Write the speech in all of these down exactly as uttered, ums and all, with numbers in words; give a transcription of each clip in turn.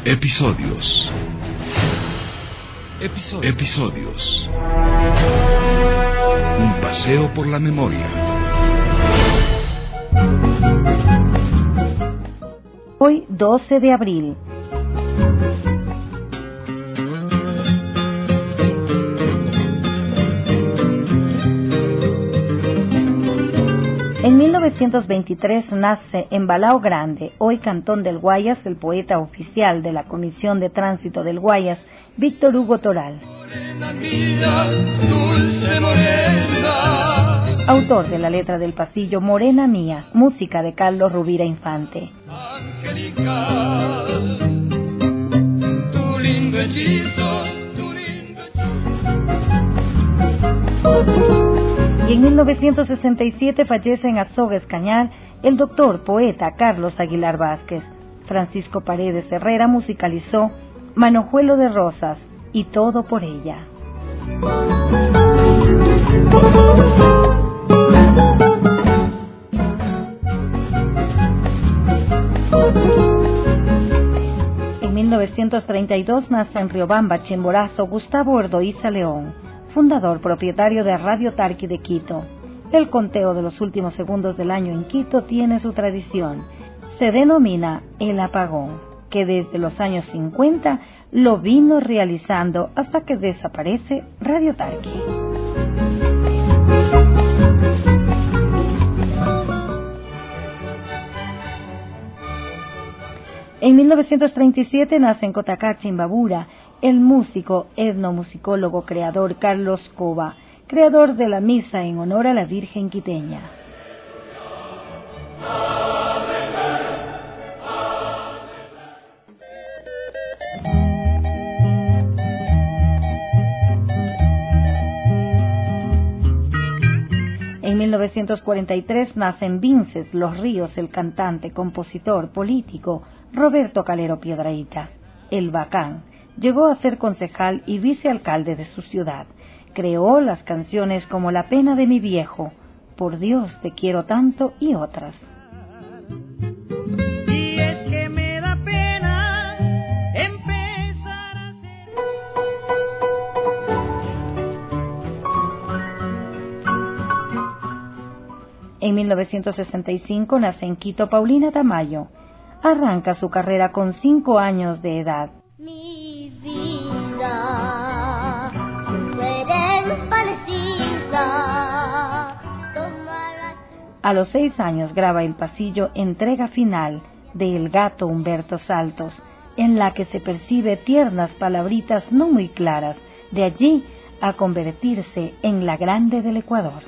Episodios. Episodios. Episodios. Un paseo por la memoria. Hoy, doce de abril. En mil novecientos veintitrés nace en Balao Grande, hoy Cantón del Guayas, el poeta oficial de la Comisión de Tránsito del Guayas, Víctor Hugo Toral. Morena mía, dulce morena. Autor de la letra del pasillo Morena Mía, música de Carlos Rubira Infante. Angelical, tu lindo hechizo, tu lindo hechizo. Y en mil novecientos sesenta y siete fallece en Azogues Escañar el doctor poeta Carlos Aguilar Vázquez. Francisco Paredes Herrera musicalizó Manojuelo de Rosas y Todo por ella. En mil novecientos treinta y dos nace en Riobamba, Chimborazo, Gustavo Ordoíza León, fundador propietario de Radio Tarqui de Quito. El conteo de los últimos segundos del año en Quito tiene su tradición. Se denomina el apagón, que desde los años cincuenta lo vino realizando hasta que desaparece Radio Tarqui. En mil novecientos treinta y siete nace en Cotacachi, Imbabura, el músico, etnomusicólogo, creador Carlos Cova, creador de la misa en honor a la Virgen Quiteña. En mil novecientos cuarenta y tres nace en Vinces, Los Ríos, el cantante, compositor, político Roberto Calero Piedrahita, el Bacán. Llegó a ser concejal y vicealcalde de su ciudad. Creó las canciones como La pena de mi viejo, Por Dios te quiero tanto y otras. Y es que me da pena empezar a ser... En mil novecientos sesenta y cinco nace en Quito Paulina Tamayo. Arranca su carrera con cinco años de edad. Mi vida, tú eres parecida. A los seis años graba el pasillo Entrega Final de El Gato Humberto Saltos, en la que se percibe tiernas palabritas no muy claras, de allí a convertirse en la grande del Ecuador.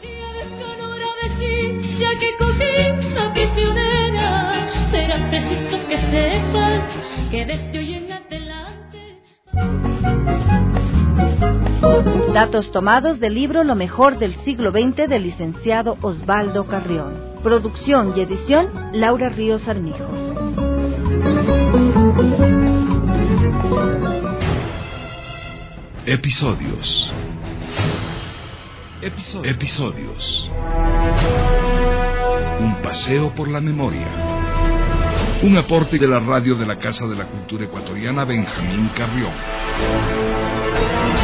Ya que cogí una prisionera, será preciso que sepas que desde hoy en adelante. Datos tomados del libro Lo mejor del siglo veinte del licenciado Osvaldo Carrión. Producción y edición Laura Ríos Armijo. Episodios. Episodios. Episodios. Un paseo por la memoria. Un aporte de la radio de la Casa de la Cultura Ecuatoriana Benjamín Carrión.